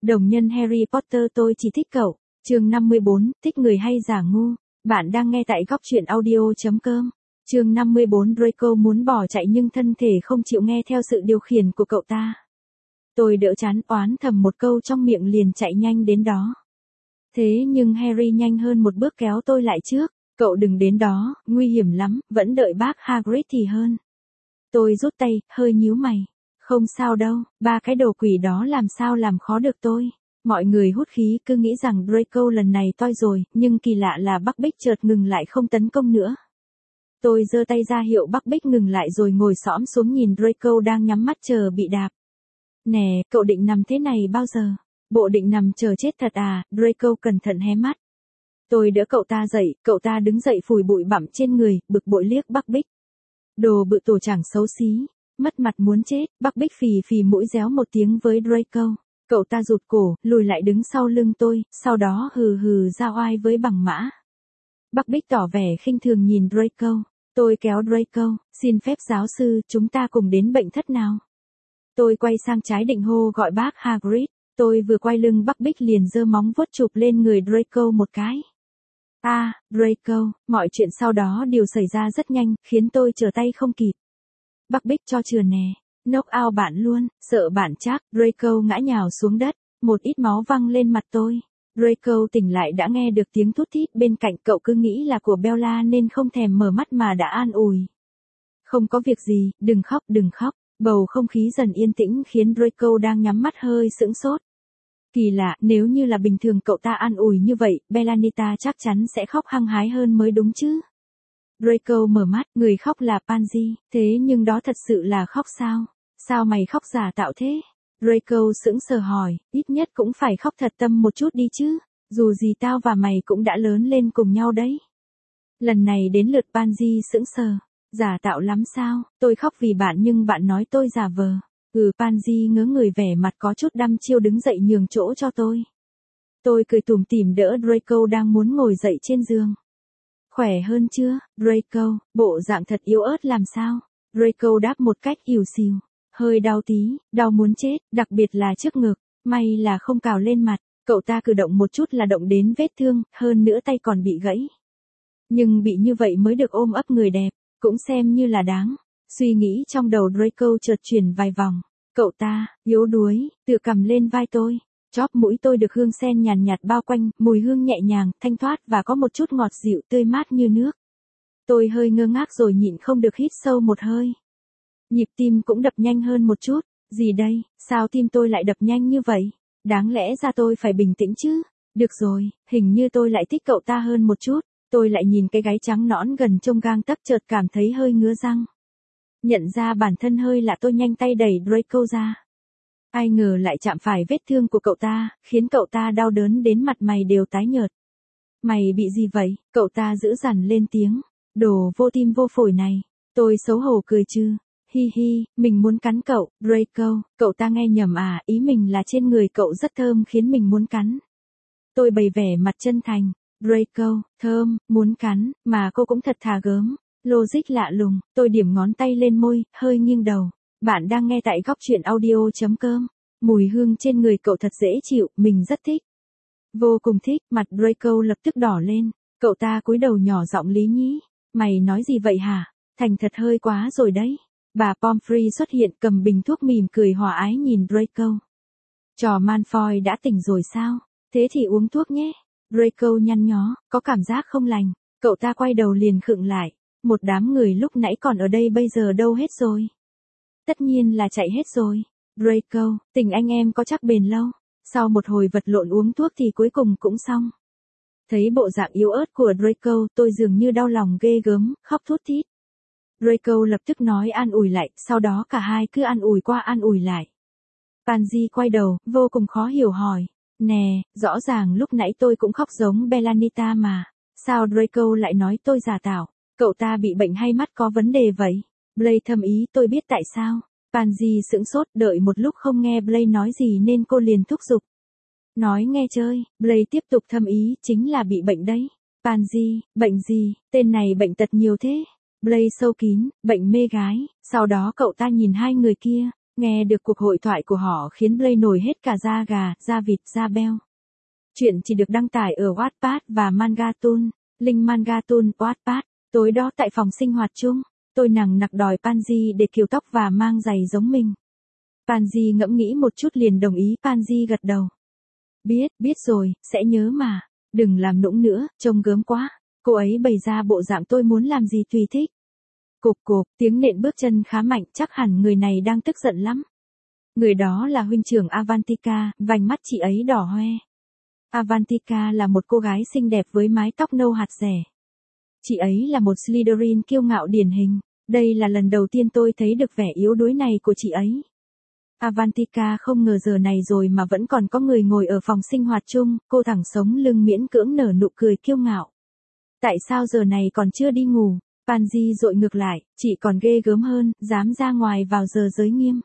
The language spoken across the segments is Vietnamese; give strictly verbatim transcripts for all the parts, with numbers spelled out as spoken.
Đồng nhân Harry Potter tôi chỉ thích cậu. Chương năm mươi bốn, thích người hay giả ngu. Bạn đang nghe tại góc truyện audio.com. Chương năm mươi bốn, Draco muốn bỏ chạy nhưng thân thể không chịu nghe theo sự điều khiển của cậu ta. Tôi đỡ chán oán thầm một câu trong miệng liền chạy nhanh đến đó. Thế nhưng Harry nhanh hơn một bước kéo tôi lại trước. Cậu đừng đến đó, nguy hiểm lắm, vẫn đợi bác Hagrid thì hơn. Tôi rút tay, hơi nhíu mày. Không sao đâu, ba cái đồ quỷ đó làm sao làm khó được tôi. Mọi người hút khí cứ nghĩ rằng Draco lần này toi rồi, nhưng kỳ lạ là Buckbeak chợt ngừng lại không tấn công nữa. Tôi giơ tay ra hiệu Buckbeak ngừng lại rồi ngồi xõm xuống nhìn Draco đang nhắm mắt chờ bị đạp. Nè, cậu định nằm thế này bao giờ? Bộ định nằm chờ chết thật à? Draco cẩn thận hé mắt. Tôi đỡ cậu ta dậy, cậu ta đứng dậy phủi bụi bặm trên người, bực bội liếc Buckbeak. Đồ bự tổ chẳng xấu xí, mất mặt muốn chết. Buckbeak phì phì mũi réo một tiếng với Draco. Cậu ta rụt cổ, lùi lại đứng sau lưng tôi, sau đó hừ hừ ra oai với bằng mã. Buckbeak tỏ vẻ khinh thường nhìn Draco. Tôi kéo Draco, xin phép giáo sư, chúng ta cùng đến bệnh thất nào. Tôi quay sang trái định hô gọi bác Hagrid. Tôi vừa quay lưng Buckbeak liền giơ móng vuốt chụp lên người Draco một cái. A, à, Draco, mọi chuyện sau đó đều xảy ra rất nhanh, khiến tôi trở tay không kịp. Buckbeak cho chừa nè, knock out bạn luôn, sợ bạn chắc. Draco ngã nhào xuống đất, một ít máu văng lên mặt tôi. Draco tỉnh lại đã nghe được tiếng thút thít bên cạnh, cậu cứ nghĩ là của Bella nên không thèm mở mắt mà đã an ủi. Không có việc gì, đừng khóc đừng khóc. Bầu không khí dần yên tĩnh khiến Draco đang nhắm mắt hơi sững sốt. Kỳ lạ, nếu như là bình thường cậu ta an ủi như vậy, Bellanita chắc chắn sẽ khóc hăng hái hơn mới đúng chứ. Draco mở mắt, người khóc là Pansy, thế nhưng đó thật sự là khóc sao? Sao mày khóc giả tạo thế? Draco sững sờ hỏi, ít nhất cũng phải khóc thật tâm một chút đi chứ, dù gì tao và mày cũng đã lớn lên cùng nhau đấy. Lần này đến lượt Pansy sững sờ. Giả tạo lắm sao, tôi khóc vì bạn nhưng bạn nói tôi giả vờ. Ừ, Pansy ngớ người vẻ mặt có chút đăm chiêu đứng dậy nhường chỗ cho tôi. Tôi cười tủm tỉm đỡ Draco đang muốn ngồi dậy trên giường. Khỏe hơn chưa, Draco, bộ dạng thật yếu ớt làm sao? Draco đáp một cách ỉu xìu, hơi đau tí, đau muốn chết, đặc biệt là trước ngực, may là không cào lên mặt, cậu ta cử động một chút là động đến vết thương, hơn nữa tay còn bị gãy. Nhưng bị như vậy mới được ôm ấp người đẹp. Cũng xem như là đáng. Suy nghĩ trong đầu Draco chợt chuyển vài vòng. Cậu ta, yếu đuối, tự cầm lên vai tôi. Chóp mũi tôi được hương sen nhàn nhạt bao quanh, mùi hương nhẹ nhàng, thanh thoát và có một chút ngọt dịu tươi mát như nước. Tôi hơi ngơ ngác rồi nhịn không được hít sâu một hơi. Nhịp tim cũng đập nhanh hơn một chút. Gì đây, sao tim tôi lại đập nhanh như vậy? Đáng lẽ ra tôi phải bình tĩnh chứ. Được rồi, hình như tôi lại thích cậu ta hơn một chút. Tôi lại nhìn cái gáy trắng nõn gần trông gang tấc chợt cảm thấy hơi ngứa răng. Nhận ra bản thân hơi lạ tôi nhanh tay đẩy Draco ra. Ai ngờ lại chạm phải vết thương của cậu ta, khiến cậu ta đau đớn đến mặt mày đều tái nhợt. Mày bị gì vậy? Cậu ta dữ dằn lên tiếng. Đồ vô tim vô phổi này. Tôi xấu hổ cười chứ. Hi hi, mình muốn cắn cậu, Draco. Cậu ta nghe nhầm à, ý mình là trên người cậu rất thơm khiến mình muốn cắn. Tôi bày vẻ mặt chân thành. Draco, thơm, muốn cắn, mà cô cũng thật thà gớm. Logic lạ lùng, tôi điểm ngón tay lên môi, hơi nghiêng đầu. Bạn đang nghe tại góc truyện audio.com. Mùi hương trên người cậu thật dễ chịu, mình rất thích. Vô cùng thích, mặt Draco lập tức đỏ lên. Cậu ta cúi đầu nhỏ giọng lý nhí. Mày nói gì vậy hả? Thành thật hơi quá rồi đấy. Bà Pomfrey xuất hiện cầm bình thuốc mỉm cười hòa ái nhìn Draco. Trò Malfoy đã tỉnh rồi sao? Thế thì uống thuốc nhé. Draco nhăn nhó, có cảm giác không lành. Cậu ta quay đầu liền khựng lại. Một đám người lúc nãy còn ở đây bây giờ đâu hết rồi? Tất nhiên là chạy hết rồi. Draco, tình anh em có chắc bền lâu. Sau một hồi vật lộn uống thuốc thì cuối cùng cũng xong. Thấy bộ dạng yếu ớt của Draco, tôi dường như đau lòng ghê gớm, khóc thút thít. Draco lập tức nói an ủi lại, sau đó cả hai cứ an ủi qua an ủi lại. Pansy quay đầu, vô cùng khó hiểu hỏi. Nè, rõ ràng lúc nãy tôi cũng khóc giống Bellanita mà. Sao Draco lại nói tôi giả tạo? Cậu ta bị bệnh hay mắt có vấn đề vậy? Blaise thầm ý tôi biết tại sao. Pansy sững sốt đợi một lúc không nghe Blaise nói gì nên cô liền thúc giục. Nói nghe chơi, Blaise tiếp tục thầm ý chính là bị bệnh đấy. Pansy, bệnh gì, tên này bệnh tật nhiều thế. Blaise sâu kín, bệnh mê gái. Sau đó cậu ta nhìn hai người kia. Nghe được cuộc hội thoại của họ khiến Blake nổi hết cả da gà, da vịt, da beo. Chuyện chỉ được đăng tải ở Wattpad và Mangatune. Link Mangatune, Wattpad. Tối đó tại phòng sinh hoạt chung, tôi nằng nặc đòi Pansy để kiểu tóc và mang giày giống mình. Pansy ngẫm nghĩ một chút liền đồng ý. Pansy gật đầu. Biết, biết rồi, sẽ nhớ mà. Đừng làm nũng nữa, trông gớm quá. Cô ấy bày ra bộ dạng tôi muốn làm gì tùy thích. Cộp cộp, tiếng nện bước chân khá mạnh, chắc hẳn người này đang tức giận lắm. Người đó là huynh trưởng Avantika, vành mắt chị ấy đỏ hoe. Avantika là một cô gái xinh đẹp với mái tóc nâu hạt rẻ. Chị ấy là một Slytherin kiêu ngạo điển hình. Đây là lần đầu tiên tôi thấy được vẻ yếu đuối này của chị ấy. Avantika không ngờ giờ này rồi mà vẫn còn có người ngồi ở phòng sinh hoạt chung, cô thẳng sống lưng miễn cưỡng nở nụ cười kiêu ngạo. Tại sao giờ này còn chưa đi ngủ? Pansy dội ngược lại, chị còn ghê gớm hơn, dám ra ngoài vào giờ giới nghiêm.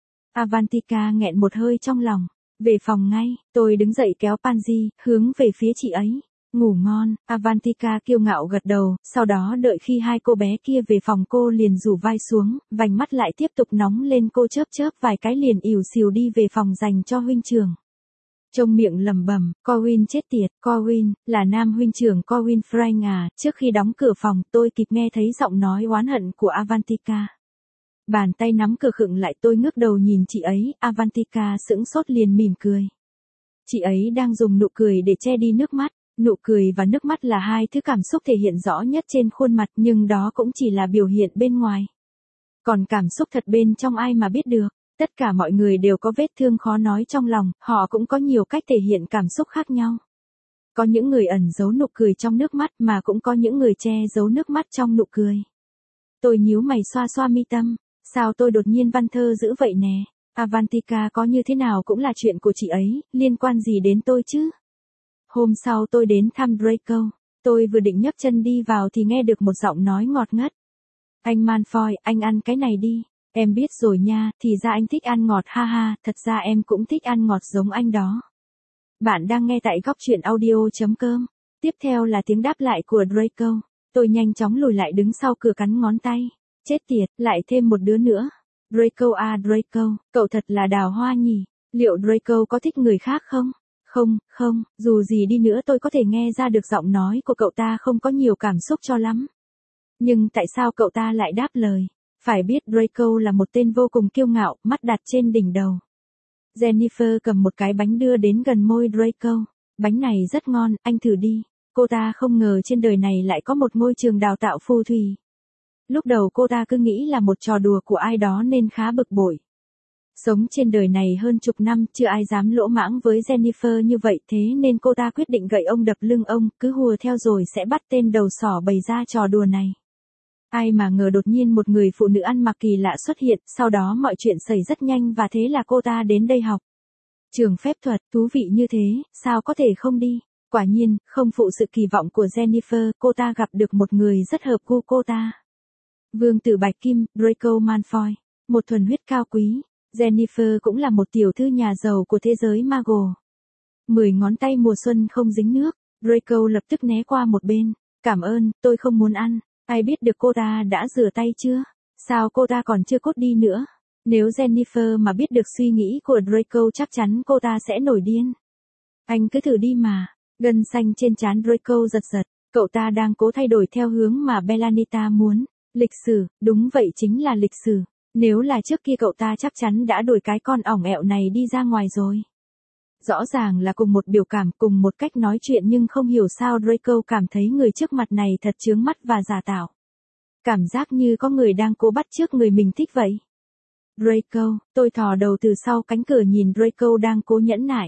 Avantika nghẹn một hơi trong lòng. Về phòng ngay, tôi đứng dậy kéo Pansy, hướng về phía chị ấy. Ngủ ngon, Avantika kiêu ngạo gật đầu, sau đó đợi khi hai cô bé kia về phòng cô liền rủ vai xuống, vành mắt lại tiếp tục nóng lên cô chớp chớp vài cái liền ỉu xìu đi về phòng dành cho huynh trưởng. Trong miệng lẩm bẩm, Corwin chết tiệt, Corwin, là nam huynh trưởng Corwin Frank à, trước khi đóng cửa phòng tôi kịp nghe thấy giọng nói oán hận của Avantika. Bàn tay nắm cửa khựng lại tôi ngước đầu nhìn chị ấy, Avantika sững sốt liền mỉm cười. Chị ấy đang dùng nụ cười để che đi nước mắt, nụ cười và nước mắt là hai thứ cảm xúc thể hiện rõ nhất trên khuôn mặt nhưng đó cũng chỉ là biểu hiện bên ngoài. Còn cảm xúc thật bên trong ai mà biết được. Tất cả mọi người đều có vết thương khó nói trong lòng, họ cũng có nhiều cách thể hiện cảm xúc khác nhau. Có những người ẩn giấu nụ cười trong nước mắt mà cũng có những người che giấu nước mắt trong nụ cười. Tôi nhíu mày xoa xoa mi tâm, sao tôi đột nhiên văn thơ dữ vậy nè? Avantika có như thế nào cũng là chuyện của chị ấy, liên quan gì đến tôi chứ? Hôm sau tôi đến thăm Draco, tôi vừa định nhấc chân đi vào thì nghe được một giọng nói ngọt ngất. Anh Malfoy, anh ăn cái này đi. Em biết rồi nha, thì ra anh thích ăn ngọt ha ha, thật ra em cũng thích ăn ngọt giống anh đó. Bạn đang nghe tại góc truyện audio.com. Tiếp theo là tiếng đáp lại của Draco. Tôi nhanh chóng lùi lại đứng sau cửa cắn ngón tay. Chết tiệt, lại thêm một đứa nữa. Draco à Draco, cậu thật là đào hoa nhỉ. Liệu Draco có thích người khác không? Không, không, dù gì đi nữa tôi có thể nghe ra được giọng nói của cậu ta không có nhiều cảm xúc cho lắm. Nhưng tại sao cậu ta lại đáp lời? Phải biết Draco là một tên vô cùng kiêu ngạo, mắt đặt trên đỉnh đầu. Jennifer cầm một cái bánh đưa đến gần môi Draco. Bánh này rất ngon, anh thử đi. Cô ta không ngờ trên đời này lại có một ngôi trường đào tạo phù thủy. Lúc đầu cô ta cứ nghĩ là một trò đùa của ai đó nên khá bực bội. Sống trên đời này hơn chục năm chưa ai dám lỗ mãng với Jennifer như vậy thế nên cô ta quyết định gậy ông đập lưng ông, cứ hùa theo rồi sẽ bắt tên đầu sỏ bày ra trò đùa này. Ai mà ngờ đột nhiên một người phụ nữ ăn mặc kỳ lạ xuất hiện, sau đó mọi chuyện xảy rất nhanh và thế là cô ta đến đây học. Trường phép thuật, thú vị như thế, sao có thể không đi? Quả nhiên, không phụ sự kỳ vọng của Jennifer, cô ta gặp được một người rất hợp gu cô ta. Vương tử Bạch Kim, Draco Malfoy, một thuần huyết cao quý. Jennifer cũng là một tiểu thư nhà giàu của thế giới Muggle. Mười ngón tay mùa xuân không dính nước, Draco lập tức né qua một bên. Cảm ơn, tôi không muốn ăn. Ai biết được cô ta đã rửa tay chưa? Sao cô ta còn chưa cốt đi nữa? Nếu Jennifer mà biết được suy nghĩ của Draco chắc chắn cô ta sẽ nổi điên. Anh cứ thử đi mà. Gân xanh trên trán Draco giật giật. Cậu ta đang cố thay đổi theo hướng mà Belanita muốn. Lịch sử, đúng vậy chính là lịch sử. Nếu là trước kia cậu ta chắc chắn đã đuổi cái con ỏng ẹo này đi ra ngoài rồi. Rõ ràng là cùng một biểu cảm, cùng một cách nói chuyện nhưng không hiểu sao Draco cảm thấy người trước mặt này thật chướng mắt và giả tạo. Cảm giác như có người đang cố bắt chước người mình thích vậy. Draco, tôi thò đầu từ sau cánh cửa nhìn Draco đang cố nhẫn nại.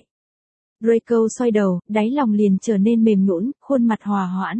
Draco xoay đầu, đáy lòng liền trở nên mềm nhũn, khuôn mặt hòa hoãn.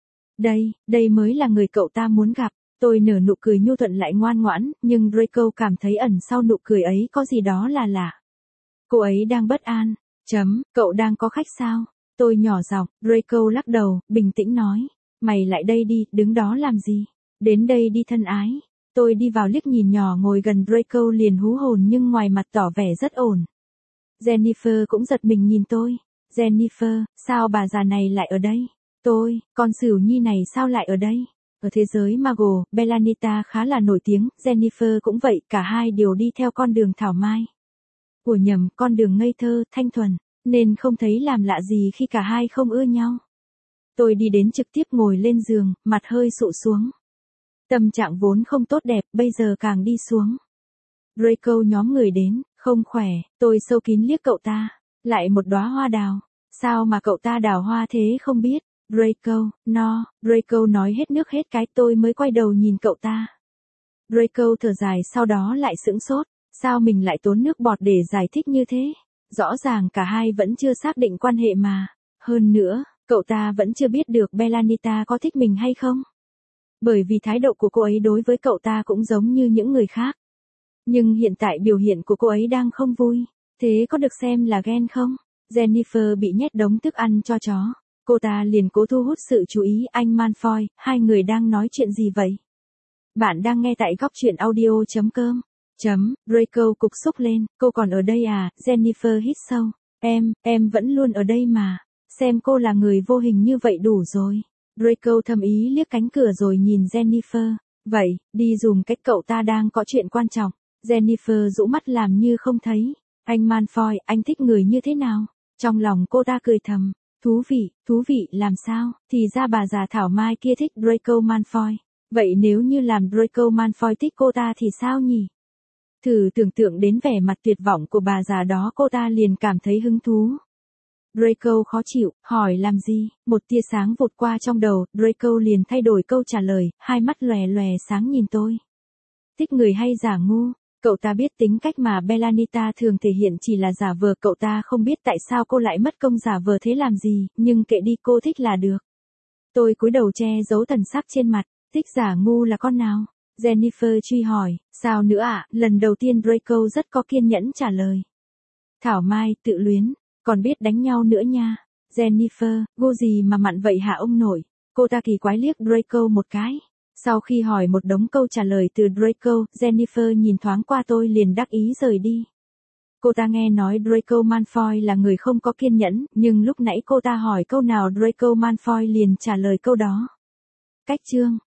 Đây, đây mới là người cậu ta muốn gặp. Tôi nở nụ cười nhu thuận lại ngoan ngoãn, nhưng Draco cảm thấy ẩn sau nụ cười ấy có gì đó là lạ. Cô ấy đang bất an. Chấm, cậu đang có khách sao? Tôi nhỏ giọng, Draco lắc đầu, bình tĩnh nói. Mày lại đây đi, đứng đó làm gì? Đến đây đi thân ái. Tôi đi vào liếc nhìn nhỏ ngồi gần Draco liền hú hồn nhưng ngoài mặt tỏ vẻ rất ổn. Jennifer cũng giật mình nhìn tôi. Jennifer, sao bà già này lại ở đây? Tôi, con Sửu Nhi này sao lại ở đây? Ở thế giới Marvel, Belanita khá là nổi tiếng, Jennifer cũng vậy, cả hai đều đi theo con đường thảo mai. Của nhầm, con đường ngây thơ, thanh thuần, nên không thấy làm lạ gì khi cả hai không ưa nhau. Tôi đi đến trực tiếp ngồi lên giường, mặt hơi sụ xuống. Tâm trạng vốn không tốt đẹp, bây giờ càng đi xuống. Draco nhóm người đến, không khỏe, tôi sâu kín liếc cậu ta. Lại một đóa hoa đào. Sao mà cậu ta đào hoa thế không biết? Draco, no, Draco nói hết nước hết cái, tôi mới quay đầu nhìn cậu ta. Draco thở dài sau đó lại sững sốt. Sao mình lại tốn nước bọt để giải thích như thế? Rõ ràng cả hai vẫn chưa xác định quan hệ mà. Hơn nữa, cậu ta vẫn chưa biết được Belanita có thích mình hay không. Bởi vì thái độ của cô ấy đối với cậu ta cũng giống như những người khác. Nhưng hiện tại biểu hiện của cô ấy đang không vui. Thế có được xem là ghen không? Jennifer bị nhét đống thức ăn cho chó. Cô ta liền cố thu hút sự chú ý anh Malfoy, hai người đang nói chuyện gì vậy? Bạn đang nghe tại góc truyện audio.com. Chấm, Draco cục xúc lên, cô còn ở đây à? Jennifer hít sâu. Em, em vẫn luôn ở đây mà. Xem cô là người vô hình như vậy đủ rồi. Draco thầm ý liếc cánh cửa rồi nhìn Jennifer. Vậy, đi dùm cách cậu ta đang có chuyện quan trọng. Jennifer rũ mắt làm như không thấy. Anh Malfoy, anh thích người như thế nào? Trong lòng cô ta cười thầm. Thú vị, thú vị làm sao? Thì ra bà già thảo mai kia thích Draco Malfoy. Vậy nếu như làm Draco Malfoy thích cô ta thì sao nhỉ? Thử tưởng tượng đến vẻ mặt tuyệt vọng của bà già đó, cô ta liền cảm thấy hứng thú. Draco khó chịu, hỏi làm gì? Một tia sáng vụt qua trong đầu, Draco liền thay đổi câu trả lời, hai mắt lòe lòe sáng nhìn tôi. Thích người hay giả ngu? Cậu ta biết tính cách mà Belanita thường thể hiện chỉ là giả vờ, cậu ta không biết tại sao cô lại mất công giả vờ thế làm gì, nhưng kệ đi, cô thích là được. Tôi cúi đầu che giấu thần sắc trên mặt, thích giả ngu là con nào? Jennifer truy hỏi, sao nữa ạ? À? Lần đầu tiên Draco rất có kiên nhẫn trả lời. Thảo Mai, tự luyến, còn biết đánh nhau nữa nha. Jennifer, gu gì mà mặn vậy hả ông nội? Cô ta kỳ quái liếc Draco một cái. Sau khi hỏi một đống câu trả lời từ Draco, Jennifer nhìn thoáng qua tôi liền đắc ý rời đi. Cô ta nghe nói Draco Malfoy là người không có kiên nhẫn, nhưng lúc nãy cô ta hỏi câu nào Draco Malfoy liền trả lời câu đó. Cách chương